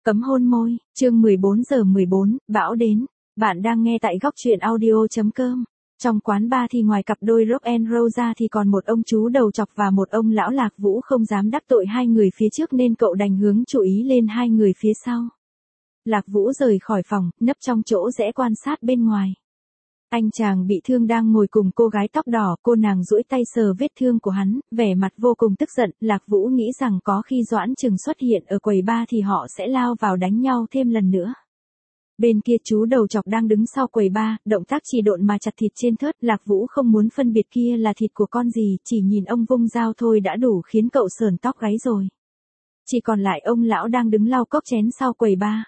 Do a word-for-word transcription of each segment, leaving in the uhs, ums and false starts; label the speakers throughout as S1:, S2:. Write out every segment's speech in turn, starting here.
S1: Cấm hôn môi, chương mười bốn giờ mười bốn, bão đến. Bạn đang nghe tại góc truyện audio.com. Trong quán bar thì ngoài cặp đôi Rock and Roll ra thì còn một ông chú đầu chọc và một ông lão Lạc Vũ không dám đắc tội hai người phía trước nên cậu đành hướng chú ý lên hai người phía sau. Lạc Vũ rời khỏi phòng, nấp trong chỗ rẽ quan sát bên ngoài. Anh chàng bị thương đang ngồi cùng cô gái tóc đỏ, cô nàng duỗi tay sờ vết thương của hắn, vẻ mặt vô cùng tức giận. Lạc Vũ nghĩ rằng có khi Doãn Trừng xuất hiện ở quầy bar thì họ sẽ lao vào đánh nhau thêm lần nữa. Bên kia chú đầu chọc đang đứng sau quầy bar, động tác chỉ độn mà chặt thịt trên thớt. Lạc Vũ không muốn phân biệt kia là thịt của con gì, chỉ nhìn ông vung dao thôi đã đủ khiến cậu sởn tóc gáy rồi. Chỉ còn lại ông lão đang đứng lau cốc chén sau quầy bar.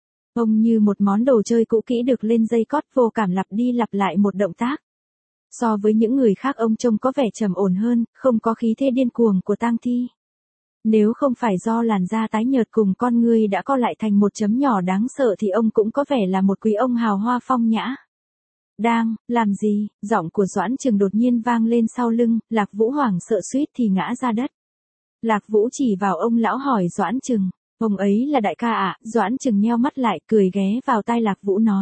S1: Ông như một món đồ chơi cũ kỹ được lên dây cót, vô cảm lặp đi lặp lại một động tác. So với những người khác ông trông có vẻ trầm ổn hơn, không có khí thế điên cuồng của tang thi. Nếu không phải do làn da tái nhợt cùng con ngươi đã co lại thành một chấm nhỏ đáng sợ thì ông cũng có vẻ là một quý ông hào hoa phong nhã. Đang, làm gì? Giọng của Doãn Trừng đột nhiên vang lên sau lưng, Lạc Vũ hoảng sợ suýt thì ngã ra đất. Lạc Vũ chỉ vào ông lão hỏi Doãn Trừng. Ông ấy là đại ca ạ, à? Doãn Trừng nheo mắt lại, cười ghé vào tai Lạc Vũ nói.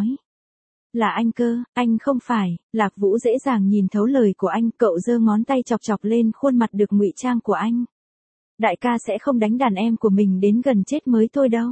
S1: Là anh cơ, anh không phải. Lạc Vũ dễ dàng nhìn thấu lời của anh, cậu giơ ngón tay chọc chọc lên khuôn mặt được ngụy trang của anh. Đại ca sẽ không đánh đàn em của mình đến gần chết mới thôi đâu.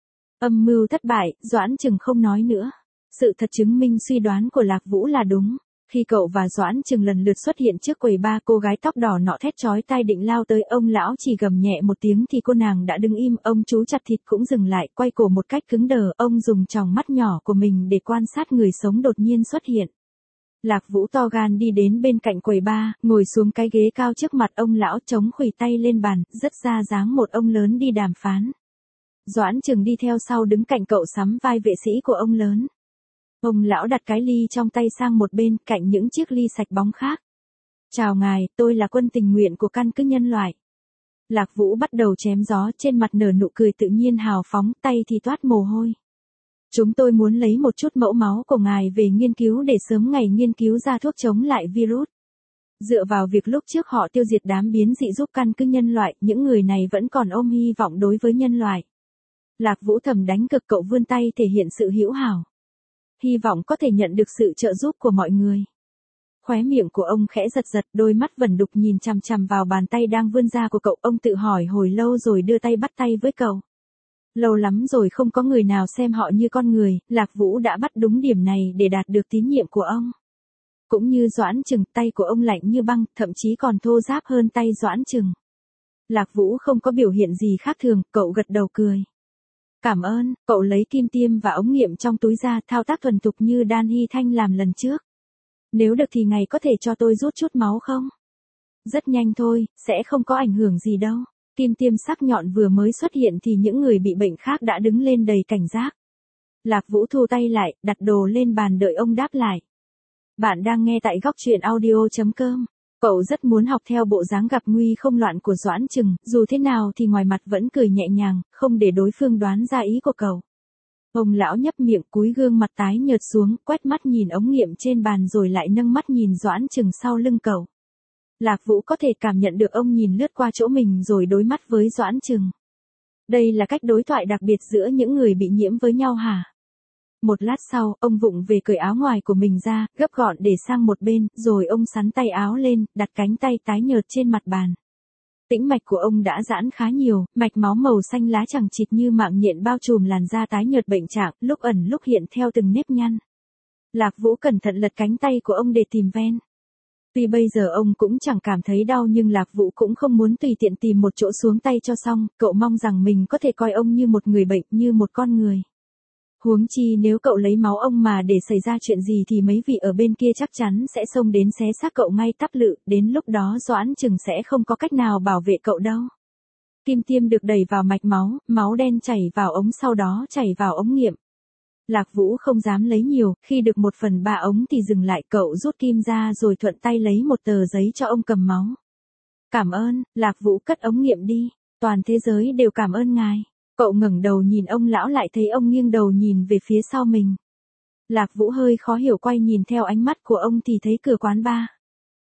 S1: Âm mưu thất bại, Doãn Trừng không nói nữa. Sự thật chứng minh suy đoán của Lạc Vũ là đúng. Khi cậu và Doãn Trừng lần lượt xuất hiện trước quầy bar, cô gái tóc đỏ nọ thét chói tai định lao tới, ông lão chỉ gầm nhẹ một tiếng thì cô nàng đã đứng im, ông chú chặt thịt cũng dừng lại, quay cổ một cách cứng đờ, ông dùng tròng mắt nhỏ của mình để quan sát người sống đột nhiên xuất hiện. Lạc Vũ to gan đi đến bên cạnh quầy bar, ngồi xuống cái ghế cao trước mặt ông lão, chống khuỷu tay lên bàn, rất ra dáng một ông lớn đi đàm phán. Doãn Trừng đi theo sau đứng cạnh cậu sắm vai vệ sĩ của ông lớn. Ông lão đặt cái ly trong tay sang một bên, cạnh những chiếc ly sạch bóng khác. Chào ngài, tôi là quân tình nguyện của căn cứ nhân loại. Lạc Vũ bắt đầu chém gió, trên mặt nở nụ cười tự nhiên hào phóng, tay thì toát mồ hôi. Chúng tôi muốn lấy một chút mẫu máu của ngài về nghiên cứu để sớm ngày nghiên cứu ra thuốc chống lại virus. Dựa vào việc lúc trước họ tiêu diệt đám biến dị giúp căn cứ nhân loại, những người này vẫn còn ôm hy vọng đối với nhân loại. Lạc Vũ thầm đánh cực, cậu vươn tay thể hiện sự hữu hảo. Hy vọng có thể nhận được sự trợ giúp của mọi người. Khóe miệng của ông khẽ giật giật, đôi mắt vẩn đục nhìn chằm chằm vào bàn tay đang vươn ra của cậu. Ông tự hỏi hồi lâu rồi đưa tay bắt tay với cậu. Lâu lắm rồi không có người nào xem họ như con người, Lạc Vũ đã bắt đúng điểm này để đạt được tín nhiệm của ông. Cũng như Doãn Trừng, tay của ông lạnh như băng, thậm chí còn thô ráp hơn tay Doãn Trừng. Lạc Vũ không có biểu hiện gì khác thường, cậu gật đầu cười. Cảm ơn, cậu lấy kim tiêm và ống nghiệm trong túi ra, thao tác thuần thục như Đan Hy Thanh làm lần trước. Nếu được thì ngày có thể cho tôi rút chút máu không? Rất nhanh thôi, sẽ không có ảnh hưởng gì đâu. Kim tiêm sắc nhọn vừa mới xuất hiện thì những người bị bệnh khác đã đứng lên đầy cảnh giác. Lạc Vũ thu tay lại, đặt đồ lên bàn đợi ông đáp lại. Bạn đang nghe tại góc truyện audio.com. Cậu rất muốn học theo bộ dáng gặp nguy không loạn của Doãn Trừng, dù thế nào thì ngoài mặt vẫn cười nhẹ nhàng, không để đối phương đoán ra ý của cậu. Ông lão nhấp miệng, cúi gương mặt tái nhợt xuống, quét mắt nhìn ống nghiệm trên bàn rồi lại nâng mắt nhìn Doãn Trừng sau lưng cậu. Lạc Vũ có thể cảm nhận được ông nhìn lướt qua chỗ mình rồi đối mắt với Doãn Trừng. Đây là cách đối thoại đặc biệt giữa những người bị nhiễm với nhau hả? Một lát sau, ông vụng về cởi áo ngoài của mình ra, gấp gọn để sang một bên, rồi ông xắn tay áo lên, đặt cánh tay tái nhợt trên mặt bàn. Tĩnh mạch của ông đã giãn khá nhiều, mạch máu màu xanh lá chằng chịt như mạng nhện bao trùm làn da tái nhợt bệnh trạng, lúc ẩn lúc hiện theo từng nếp nhăn. Lạc Vũ cẩn thận lật cánh tay của ông để tìm ven. Tuy bây giờ ông cũng chẳng cảm thấy đau nhưng Lạc Vũ cũng không muốn tùy tiện tìm một chỗ xuống tay cho xong, cậu mong rằng mình có thể coi ông như một người bệnh, như một con người. Huống chi nếu cậu lấy máu ông mà để xảy ra chuyện gì thì mấy vị ở bên kia chắc chắn sẽ xông đến xé xác cậu ngay tắp lự, đến lúc đó Doãn Trừng sẽ không có cách nào bảo vệ cậu đâu. Kim tiêm được đẩy vào mạch máu, máu đen chảy vào ống sau đó chảy vào ống nghiệm. Lạc Vũ không dám lấy nhiều, khi được một phần ba ống thì dừng lại, cậu rút kim ra rồi thuận tay lấy một tờ giấy cho ông cầm máu. Cảm ơn, Lạc Vũ cất ống nghiệm đi, toàn thế giới đều cảm ơn ngài. Cậu ngẩng đầu nhìn ông lão lại thấy ông nghiêng đầu nhìn về phía sau mình. Lạc Vũ hơi khó hiểu quay nhìn theo ánh mắt của ông thì thấy cửa quán bar.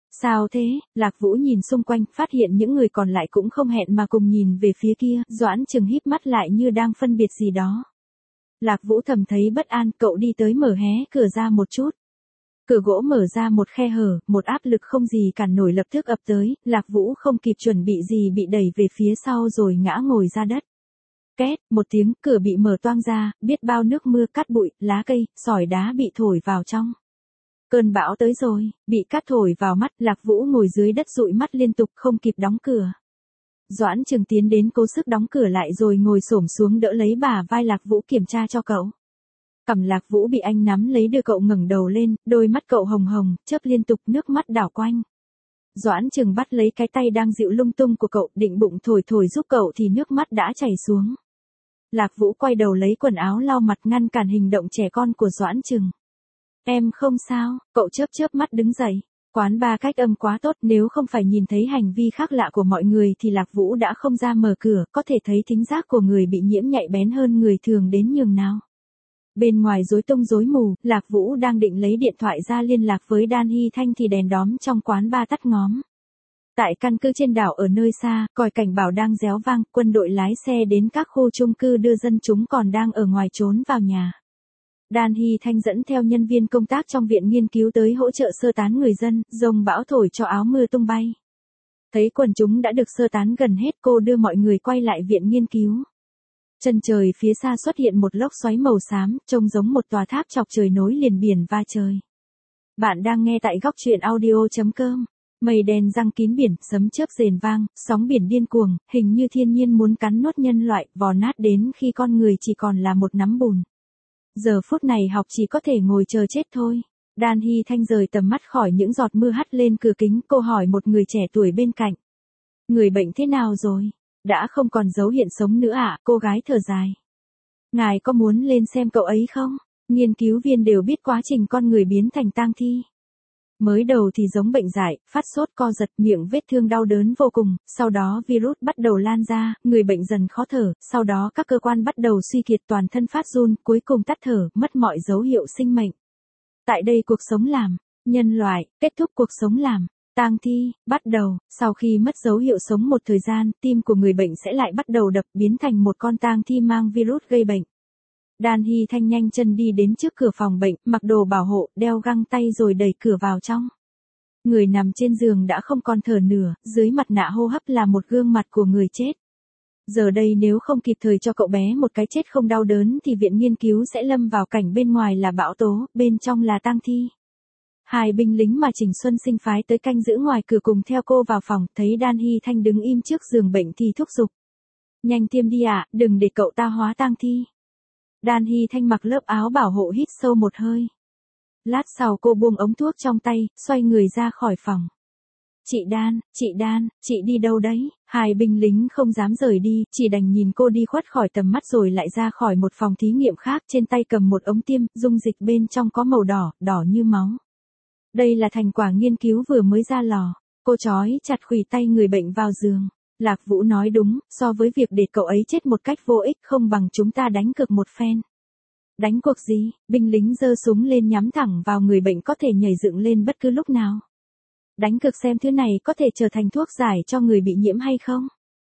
S1: Sao thế? Lạc Vũ nhìn xung quanh, phát hiện những người còn lại cũng không hẹn mà cùng nhìn về phía kia, Doãn Trừng híp mắt lại như đang phân biệt gì đó. Lạc Vũ thầm thấy bất an, cậu đi tới mở hé cửa ra một chút. Cửa gỗ mở ra một khe hở, một áp lực không gì cản nổi lập tức ập tới, Lạc Vũ không kịp chuẩn bị gì bị đẩy về phía sau rồi ngã ngồi ra đất. Két, một tiếng, cửa bị mở toang ra, biết bao nước mưa cát bụi, lá cây, sỏi đá bị thổi vào trong. Cơn bão tới rồi, bị cát thổi vào mắt, Lạc Vũ ngồi dưới đất dụi mắt liên tục không kịp đóng cửa. Doãn Trừng tiến đến cố sức đóng cửa lại rồi ngồi xổm xuống đỡ lấy bả vai Lạc Vũ kiểm tra cho cậu. Cằm Lạc Vũ bị anh nắm lấy đưa cậu ngẩng đầu lên, đôi mắt cậu hồng hồng, chớp liên tục nước mắt đảo quanh. Doãn Trừng bắt lấy cái tay đang dịu lung tung của cậu, định bụng thổi thổi giúp cậu thì nước mắt đã chảy xuống. Lạc Vũ quay đầu lấy quần áo lau mặt ngăn cản hành động trẻ con của Doãn Trừng. Em không sao, cậu chớp chớp mắt đứng dậy. Quán bar cách âm quá tốt, nếu không phải nhìn thấy hành vi khác lạ của mọi người thì Lạc Vũ đã không ra mở cửa, có thể thấy thính giác của người bị nhiễm nhạy bén hơn người thường đến nhường nào. Bên ngoài rối tung rối mù, Lạc Vũ đang định lấy điện thoại ra liên lạc với Đan Hy Thanh thì đèn đóm trong quán bar tắt ngóm. Tại căn cứ trên đảo ở nơi xa, còi cảnh báo đang réo vang, quân đội lái xe đến các khu chung cư đưa dân chúng còn đang ở ngoài trốn vào nhà. Đan Hy Thanh dẫn theo nhân viên công tác trong viện nghiên cứu tới hỗ trợ sơ tán người dân, dông bão thổi cho áo mưa tung bay. Thấy quần chúng đã được sơ tán gần hết, cô đưa mọi người quay lại viện nghiên cứu. Chân trời phía xa xuất hiện một lốc xoáy màu xám, trông giống một tòa tháp chọc trời nối liền biển và trời. Bạn đang nghe tại góc truyện audio chấm com. Mây đen giăng kín biển, sấm chớp rền vang, sóng biển điên cuồng, hình như thiên nhiên muốn cắn nuốt nhân loại, vò nát đến khi con người chỉ còn là một nắm bùn. Giờ phút này học chỉ có thể ngồi chờ chết thôi. Đan Hy Thanh rời tầm mắt khỏi những giọt mưa hắt lên cửa kính, cô hỏi một người trẻ tuổi bên cạnh. Người bệnh thế nào rồi? Đã không còn dấu hiện sống nữa ạ, à? Cô gái thở dài. Ngài có muốn lên xem cậu ấy không? Nghiên cứu viên đều biết quá trình con người biến thành tang thi. Mới đầu thì giống bệnh dại, phát sốt co giật, miệng vết thương đau đớn vô cùng, sau đó virus bắt đầu lan ra, người bệnh dần khó thở, sau đó các cơ quan bắt đầu suy kiệt, toàn thân phát run, cuối cùng tắt thở, mất mọi dấu hiệu sinh mệnh. Tại đây cuộc sống làm, nhân loại, kết thúc cuộc sống làm, tang thi, bắt đầu, sau khi mất dấu hiệu sống một thời gian, tim của người bệnh sẽ lại bắt đầu đập, biến thành một con tang thi mang virus gây bệnh. Đan Hy Thanh nhanh chân đi đến trước cửa phòng bệnh, mặc đồ bảo hộ, đeo găng tay rồi đẩy cửa vào trong. Người nằm trên giường đã không còn thở nửa, dưới mặt nạ hô hấp là một gương mặt của người chết. Giờ đây nếu không kịp thời cho cậu bé một cái chết không đau đớn thì viện nghiên cứu sẽ lâm vào cảnh bên ngoài là bão tố, bên trong là tang thi. Hai binh lính mà Trình Xuân Sinh phái tới canh giữ ngoài cửa cùng theo cô vào phòng, thấy Đan Hy Thanh đứng im trước giường bệnh thì thúc giục. Nhanh tiêm đi ạ, à, đừng để cậu ta hóa tang thi. Đan Hy Thanh mặc lớp áo bảo hộ hít sâu một hơi. Lát sau cô buông ống thuốc trong tay, xoay người ra khỏi phòng. Chị Đan, chị Đan, chị đi đâu đấy? Hai binh lính không dám rời đi, chỉ đành nhìn cô đi khuất khỏi tầm mắt rồi lại ra khỏi một phòng thí nghiệm khác, trên tay cầm một ống tiêm, dung dịch bên trong có màu đỏ, đỏ như máu. Đây là thành quả nghiên cứu vừa mới ra lò. Cô trói chặt khuỷu tay người bệnh vào giường. Lạc Vũ nói đúng, so với việc để cậu ấy chết một cách vô ích không bằng chúng ta đánh cược một phen. Đánh cuộc gì? Binh lính giơ súng lên nhắm thẳng vào người bệnh có thể nhảy dựng lên bất cứ lúc nào. Đánh cược xem thứ này có thể trở thành thuốc giải cho người bị nhiễm hay không.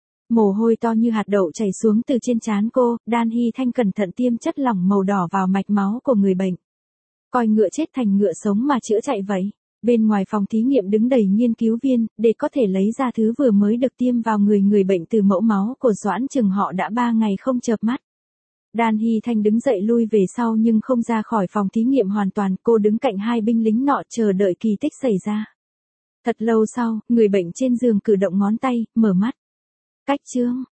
S1: Mồ hôi to như hạt đậu chảy xuống từ trên trán cô, Đan Hy Thanh cẩn thận tiêm chất lỏng màu đỏ vào mạch máu của người bệnh. Coi ngựa chết thành ngựa sống mà chữa chạy vậy. Bên ngoài phòng thí nghiệm đứng đầy nghiên cứu viên, để có thể lấy ra thứ vừa mới được tiêm vào người người bệnh từ mẫu máu của Doãn Trừng họ đã ba ngày không chợp mắt. Đan Hy Thanh đứng dậy lui về sau nhưng không ra khỏi phòng thí nghiệm hoàn toàn, cô đứng cạnh hai binh lính nọ chờ đợi kỳ tích xảy ra. Thật lâu sau, người bệnh trên giường cử động ngón tay, mở mắt. Cách chương,